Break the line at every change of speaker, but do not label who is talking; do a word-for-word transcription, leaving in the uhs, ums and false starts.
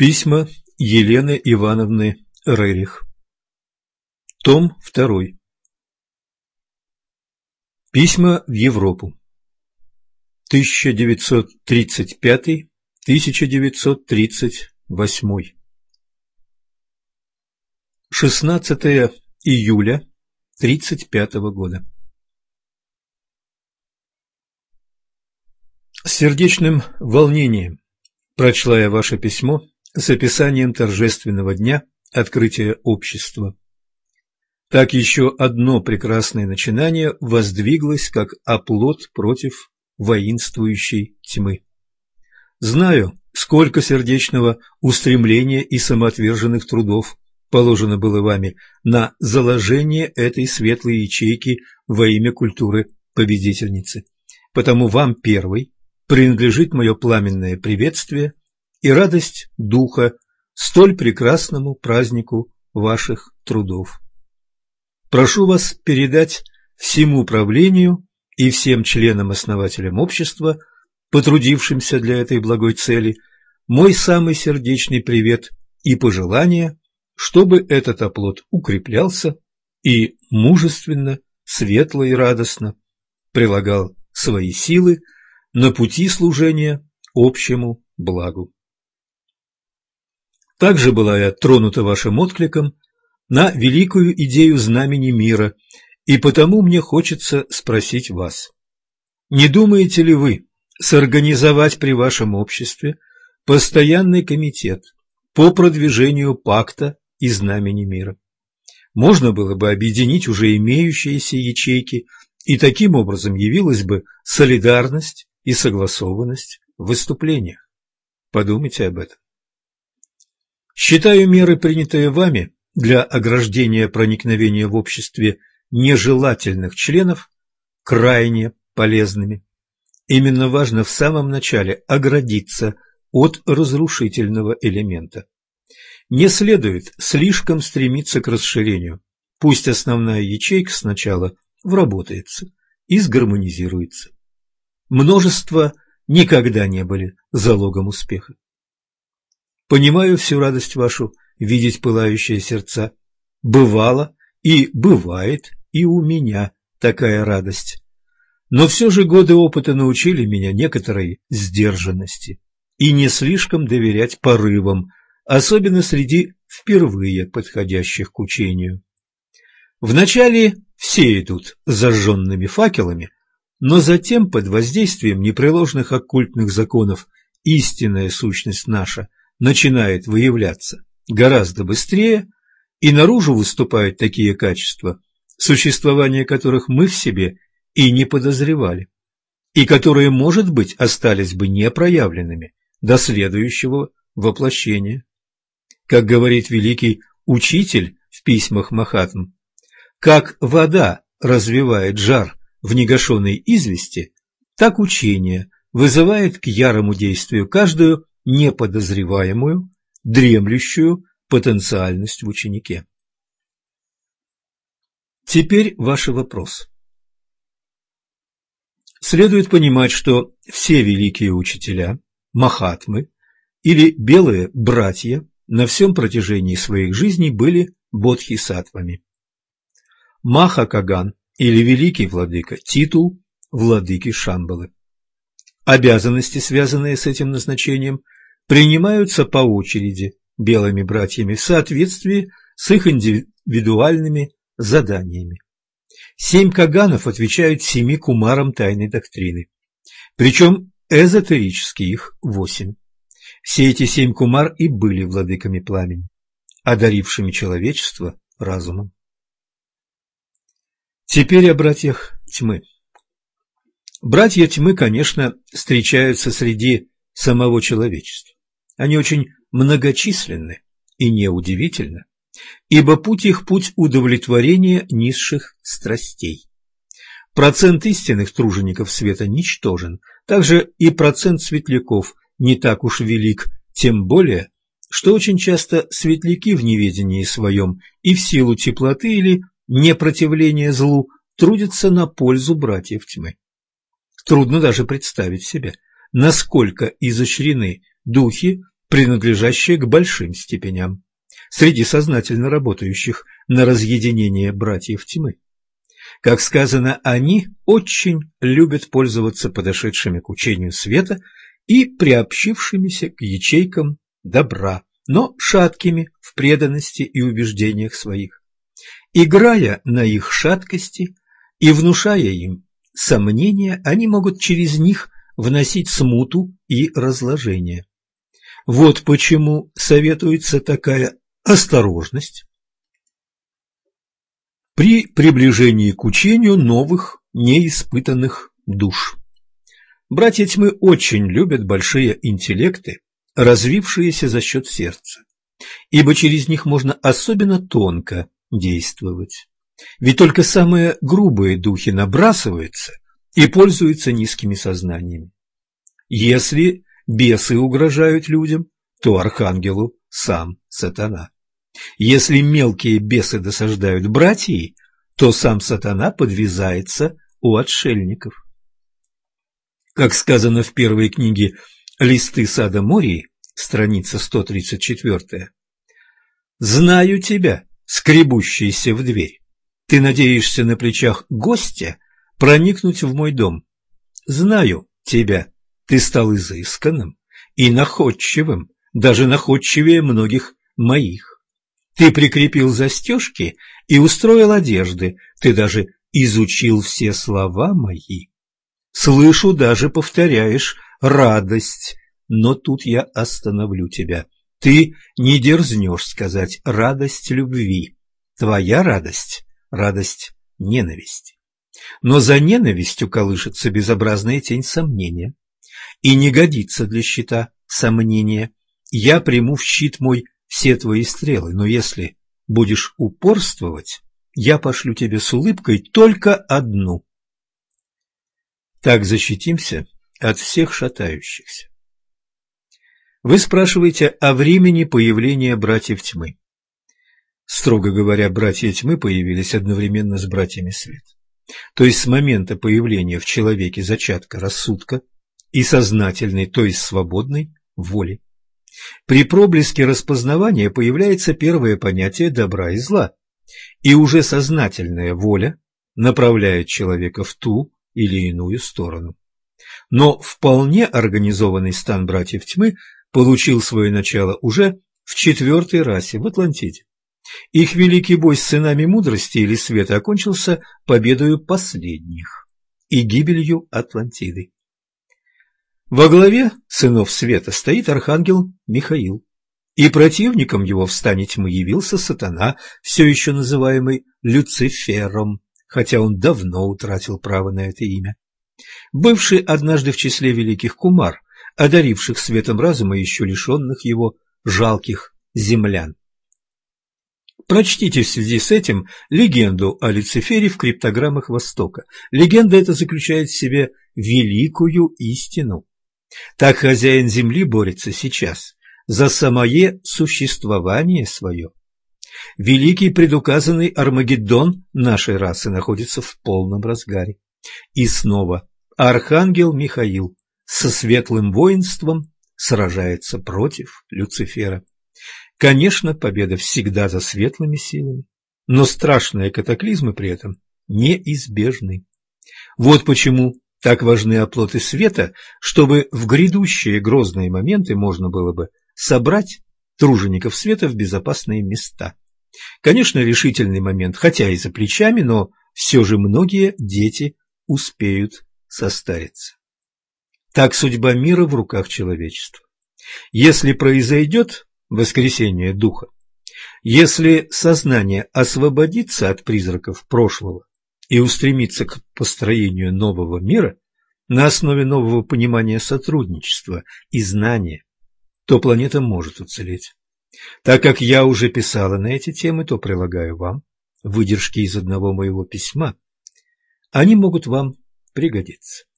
Письма Елены Ивановны Рерих. Том второй. Письма в Европу. тысяча девятьсот тридцать пятый — тысяча девятьсот тридцать восьмой. шестнадцатое июля тридцать пятого года. С сердечным волнением прочла я ваше письмо с описанием торжественного дня открытия общества. Так еще одно прекрасное начинание воздвиглось как оплот против воинствующей тьмы. Знаю, сколько сердечного устремления и самоотверженных трудов положено было вами на заложение этой светлой ячейки во имя культуры победительницы. Потому вам первой принадлежит мое пламенное приветствие и радость духа столь прекрасному празднику ваших трудов. Прошу вас передать всему правлению и всем членам-основателям общества, потрудившимся для этой благой цели, мой самый сердечный привет и пожелание, чтобы этот оплот укреплялся и мужественно, светло и радостно прилагал свои силы на пути служения общему благу. Также была я тронута вашим откликом на великую идею знамени мира, и потому мне хочется спросить вас: не думаете ли вы сорганизовать при вашем обществе постоянный комитет по продвижению пакта и знамени мира? Можно было бы объединить уже имеющиеся ячейки, и таким образом явилась бы солидарность и согласованность в выступлениях. Подумайте об этом. Считаю меры, принятые вами для ограждения проникновения в обществе нежелательных членов, крайне полезными. Именно важно в самом начале оградиться от разрушительного элемента. Не следует слишком стремиться к расширению. Пусть основная ячейка сначала вработается и сгармонизируется. Множества никогда не были залогом успеха. Понимаю всю радость вашу видеть пылающие сердца. Бывало и бывает и у меня такая радость. Но все же годы опыта научили меня некоторой сдержанности и не слишком доверять порывам, особенно среди впервые подходящих к учению. Вначале все идут зажженными факелами, но затем под воздействием непреложных оккультных законов истинная сущность наша начинает выявляться гораздо быстрее, и наружу выступают такие качества, существование которых мы в себе и не подозревали, и которые, может быть, остались бы непроявленными до следующего воплощения. Как говорит великий учитель в письмах Махатм, как вода развивает жар в негашенной извести, так учение вызывает к ярому действию каждую неподозреваемую, дремлющую потенциальность в ученике. Теперь ваш вопрос. Следует понимать, что все великие учителя, махатмы или белые братья на всем протяжении своих жизней были бодхисаттвами. Маха Каган или великий владыка – титул владыки Шамбалы. Обязанности, связанные с этим назначением, принимаются по очереди белыми братьями в соответствии с их индивидуальными заданиями. Семь каганов отвечают семи кумарам тайной доктрины, причем эзотерически их восемь. Все эти семь кумар и были владыками пламени, одарившими человечество разумом. Теперь о братьях тьмы. Братья тьмы, конечно, встречаются среди самого человечества. Они очень многочисленны и неудивительно, ибо путь их – путь удовлетворения низших страстей. Процент истинных тружеников света ничтожен, также и процент светляков не так уж велик, тем более, что очень часто светляки в неведении своем и в силу теплоты или непротивления злу трудятся на пользу братьев тьмы. Трудно даже представить себе, насколько изощрены духи, принадлежащее к большим степеням, среди сознательно работающих на разъединение братьев тьмы. Как сказано, они очень любят пользоваться подошедшими к учению света и приобщившимися к ячейкам добра, но шаткими в преданности и убеждениях своих. Играя на их шаткости и внушая им сомнения, они могут через них вносить смуту и разложение. Вот почему советуется такая осторожность при приближении к учению новых, неиспытанных душ. Братья тьмы очень любят большие интеллекты, развившиеся за счет сердца, ибо через них можно особенно тонко действовать. Ведь только самые грубые духи набрасываются и пользуются низкими сознаниями. Если бесы угрожают людям, то архангелу сам сатана. Если мелкие бесы досаждают братьям, то сам сатана подвязается у отшельников. Как сказано в первой книге «Листы сада Мории», страница сто тридцать четыре, «Знаю тебя, скребущийся в дверь. Ты надеешься на плечах гостя проникнуть в мой дом. Знаю тебя, ты стал изысканным и находчивым, даже находчивее многих моих. Ты прикрепил застежки и устроил одежды, ты даже изучил все слова мои. Слышу, даже повторяешь радость, но тут я остановлю тебя. Ты не дерзнешь сказать радость любви. Твоя радость — радость ненависти. Но за ненавистью колышется безобразная тень сомнения. И не годится для щита сомнения. Я приму в щит мой все твои стрелы, но если будешь упорствовать, я пошлю тебе с улыбкой только одну. Так защитимся от всех шатающихся. Вы спрашиваете о времени появления братьев тьмы. Строго говоря, братья тьмы появились одновременно с братьями света. То есть с момента появления в человеке зачатка рассудка и сознательной, то есть свободной воли. При проблеске распознавания появляется первое понятие добра и зла, и уже сознательная воля направляет человека в ту или иную сторону. Но вполне организованный стан братьев тьмы получил свое начало уже в четвертой расе, в Атлантиде. Их великий бой с сынами мудрости или света окончился победою последних и гибелью Атлантиды. Во главе сынов света стоит архангел Михаил, и противником его в стане тьмы явился сатана, все еще называемый Люцифером, хотя он давно утратил право на это имя. Бывший однажды в числе великих кумар, одаривших светом разума еще лишенных его жалких землян. Прочтите в связи с этим легенду о Люцифере в криптограммах Востока. Легенда эта заключает в себе великую истину. Так хозяин земли борется сейчас за самое существование свое. Великий предуказанный Армагеддон нашей расы находится в полном разгаре. И снова архангел Михаил со светлым воинством сражается против Люцифера. Конечно, победа всегда за светлыми силами, но страшные катаклизмы при этом неизбежны. Вот почему так важны оплоты света, чтобы в грядущие грозные моменты можно было бы собрать тружеников света в безопасные места. Конечно, решительный момент, хотя и за плечами, но все же многие дети успеют состариться. Так судьба мира в руках человечества. Если произойдет воскресение духа, если сознание освободится от призраков прошлого и устремится к построению нового мира на основе нового понимания сотрудничества и знания, то планета может уцелеть. Так как я уже писала на эти темы, то прилагаю вам выдержки из одного моего письма. Они могут вам пригодиться.